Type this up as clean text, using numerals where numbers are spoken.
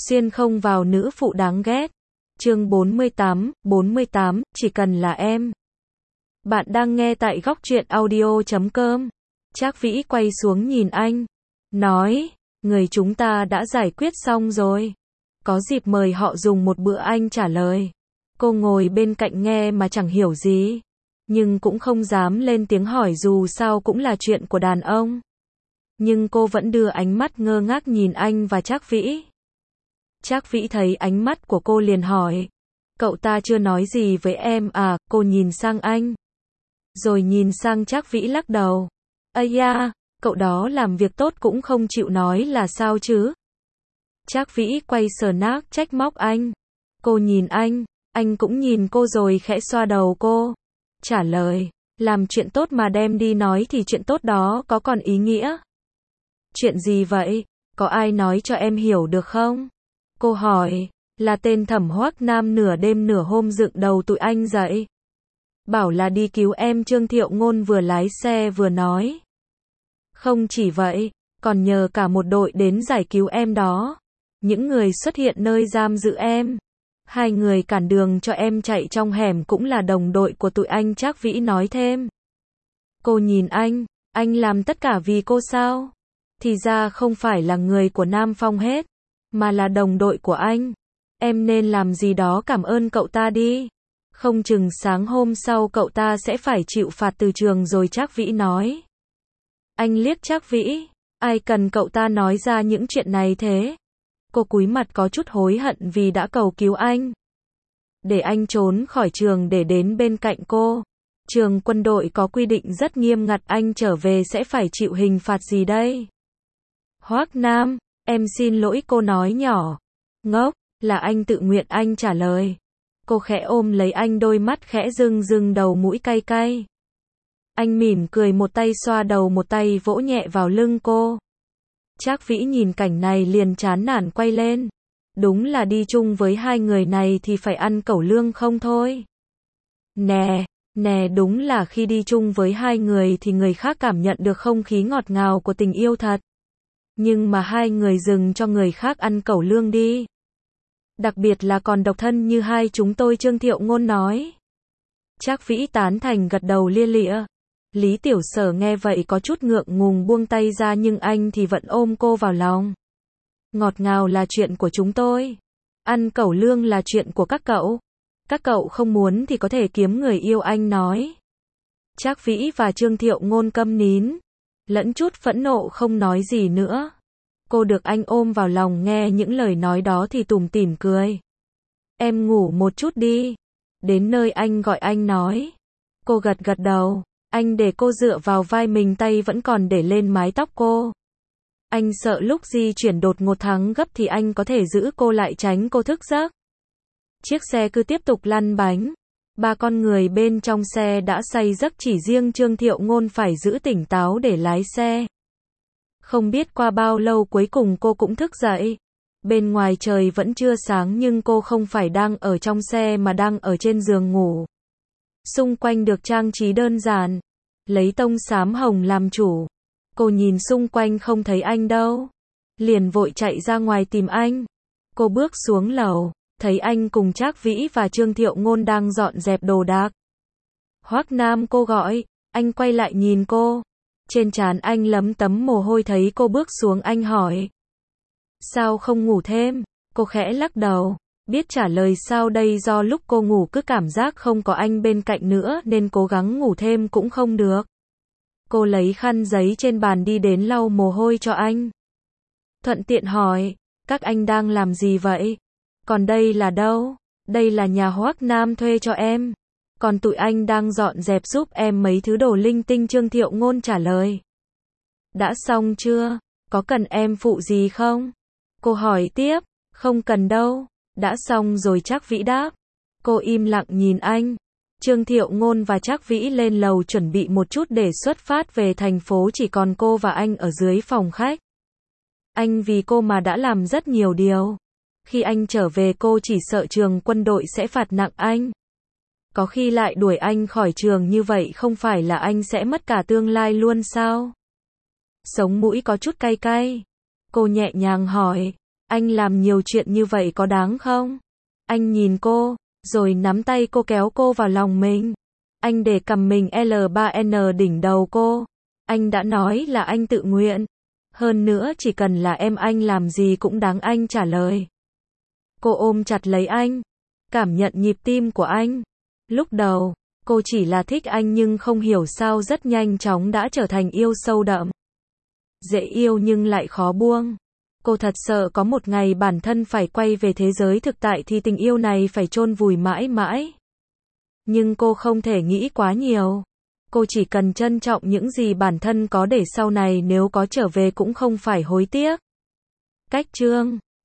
Xuyên không vào nữ phụ đáng ghét. Chương 48, chỉ cần là em. Bạn đang nghe tại góc truyện audio.com. Trác Vĩ quay xuống nhìn anh, nói, người chúng ta đã giải quyết xong rồi. Có dịp mời họ dùng một bữa. Anh trả lời. Cô ngồi bên cạnh nghe mà chẳng hiểu gì, nhưng cũng không dám lên tiếng hỏi dù sao cũng là chuyện của đàn ông. Nhưng cô vẫn đưa ánh mắt ngơ ngác nhìn anh và Trác Vĩ. Trác Vĩ thấy ánh mắt của cô liền hỏi, cậu ta chưa nói gì với em à? Cô nhìn sang anh, rồi nhìn sang Trác Vĩ lắc đầu. Ây da, cậu đó làm việc tốt cũng không chịu nói là sao chứ? Trác Vĩ quay sờ nác trách móc anh. Cô nhìn anh cũng nhìn cô rồi khẽ xoa đầu cô. Trả lời, làm chuyện tốt mà đem đi nói thì chuyện tốt đó có còn ý nghĩa. Chuyện gì vậy? Có ai nói cho em hiểu được không? Cô hỏi, là tên Thẩm Hoắc Nam nửa đêm nửa hôm dựng đầu tụi anh dậy. Bảo là đi cứu em. Trương Thiệu Ngôn vừa lái xe vừa nói. Không chỉ vậy, còn nhờ cả một đội đến giải cứu em đó. Những người xuất hiện nơi giam giữ em. 2 người cản đường cho em chạy trong hẻm cũng là đồng đội của tụi anh. Trác Vĩ nói thêm. Cô nhìn anh làm tất cả vì cô sao? Thì ra không phải là người của Nam Phong hết, mà là đồng đội của anh. Em nên làm gì đó cảm ơn cậu ta đi. Không chừng sáng hôm sau cậu ta sẽ phải chịu phạt từ trường rồi. Trác Vĩ nói. Anh liếc Trác Vĩ, ai cần cậu ta nói ra những chuyện này thế? Cô cúi mặt có chút hối hận vì đã cầu cứu anh. Để anh trốn khỏi trường để đến bên cạnh cô. Trường quân đội có quy định rất nghiêm ngặt, anh trở về sẽ phải chịu hình phạt gì đây? Hoắc Nam, em xin lỗi. Cô nói nhỏ. Ngốc, là anh tự nguyện. Anh trả lời. Cô khẽ ôm lấy anh, đôi mắt khẽ rưng đầu mũi cay cay. Anh mỉm cười, một tay xoa đầu một tay vỗ nhẹ vào lưng cô. Trác Vĩ nhìn cảnh này liền chán nản quay lên. Đúng là đi chung với 2 người này thì phải ăn cẩu lương không thôi. Nè, đúng là khi đi chung với 2 người thì người khác cảm nhận được không khí ngọt ngào của tình yêu thật. Nhưng mà 2 người dừng cho người khác ăn cẩu lương đi. Đặc biệt là còn độc thân như hai chúng tôi. Trương Thiệu Ngôn nói. Trác Vĩ tán thành gật đầu lia lịa. Lý Tiểu Sở nghe vậy có chút ngượng ngùng buông tay ra, nhưng anh thì vẫn ôm cô vào lòng. Ngọt ngào là chuyện của chúng tôi. Ăn cẩu lương là chuyện của các cậu. Các cậu không muốn thì có thể kiếm người yêu. Anh nói. Trác Vĩ và Trương Thiệu Ngôn câm nín, lẫn chút phẫn nộ không nói gì nữa. Cô được anh ôm vào lòng nghe những lời nói đó thì tủm tỉm cười. Em ngủ một chút đi. Đến nơi anh gọi anh nói. Cô gật đầu. Anh để cô dựa vào vai mình, tay vẫn còn để lên mái tóc cô. Anh sợ lúc di chuyển đột ngột thắng gấp thì anh có thể giữ cô lại tránh cô thức giấc. Chiếc xe cứ tiếp tục lăn bánh. 3 con người bên trong xe đã say giấc, chỉ riêng Trương Thiệu Ngôn phải giữ tỉnh táo để lái xe. Không biết qua bao lâu cuối cùng cô cũng thức dậy. Bên ngoài trời vẫn chưa sáng nhưng cô không phải đang ở trong xe mà đang ở trên giường ngủ. Xung quanh được trang trí đơn giản, lấy tông xám hồng làm chủ. Cô nhìn xung quanh không thấy anh đâu, liền vội chạy ra ngoài tìm anh. Cô bước xuống lầu, thấy anh cùng Trác Vĩ và Trương Thiệu Ngôn đang dọn dẹp đồ đạc. Hoắc Nam, cô gọi. Anh quay lại nhìn cô. Trên trán anh lấm tấm mồ hôi. Thấy cô bước xuống anh hỏi. Sao không ngủ thêm? Cô khẽ lắc đầu. Biết trả lời sao đây, do lúc cô ngủ cứ cảm giác không có anh bên cạnh nữa nên cố gắng ngủ thêm cũng không được. Cô lấy khăn giấy trên bàn đi đến lau mồ hôi cho anh. Thuận tiện hỏi, các anh đang làm gì vậy? Còn đây là đâu? Đây là nhà Hoắc Nam thuê cho em. Còn tụi anh đang dọn dẹp giúp em mấy thứ đồ linh tinh. Trương Thiệu Ngôn trả lời. Đã xong chưa? Có cần em phụ gì không? Cô hỏi tiếp. Không cần đâu. Đã xong rồi, Trác Vĩ đáp. Cô im lặng nhìn anh. Trương Thiệu Ngôn và Trác Vĩ lên lầu chuẩn bị một chút để xuất phát về thành phố, chỉ còn cô và anh ở dưới phòng khách. Anh vì cô mà đã làm rất nhiều điều. Khi anh trở về cô chỉ sợ trường quân đội sẽ phạt nặng anh. Có khi lại đuổi anh khỏi trường, như vậy không phải là anh sẽ mất cả tương lai luôn sao? Sống mũi có chút cay cay. Cô nhẹ nhàng hỏi. Anh làm nhiều chuyện như vậy có đáng không? Anh nhìn cô, rồi nắm tay cô kéo cô vào lòng mình. Anh để cầm mình L3N đỉnh đầu cô. Anh đã nói là anh tự nguyện. Hơn nữa chỉ cần là em anh làm gì cũng đáng anh trả lời. Cô ôm chặt lấy anh, cảm nhận nhịp tim của anh. Lúc đầu, cô chỉ là thích anh nhưng không hiểu sao rất nhanh chóng đã trở thành yêu sâu đậm. Dễ yêu nhưng lại khó buông. Cô thật sợ có một ngày bản thân phải quay về thế giới thực tại thì tình yêu này phải chôn vùi mãi mãi. Nhưng cô không thể nghĩ quá nhiều. Cô chỉ cần trân trọng những gì bản thân có để sau này nếu có trở về cũng không phải hối tiếc. Cách chương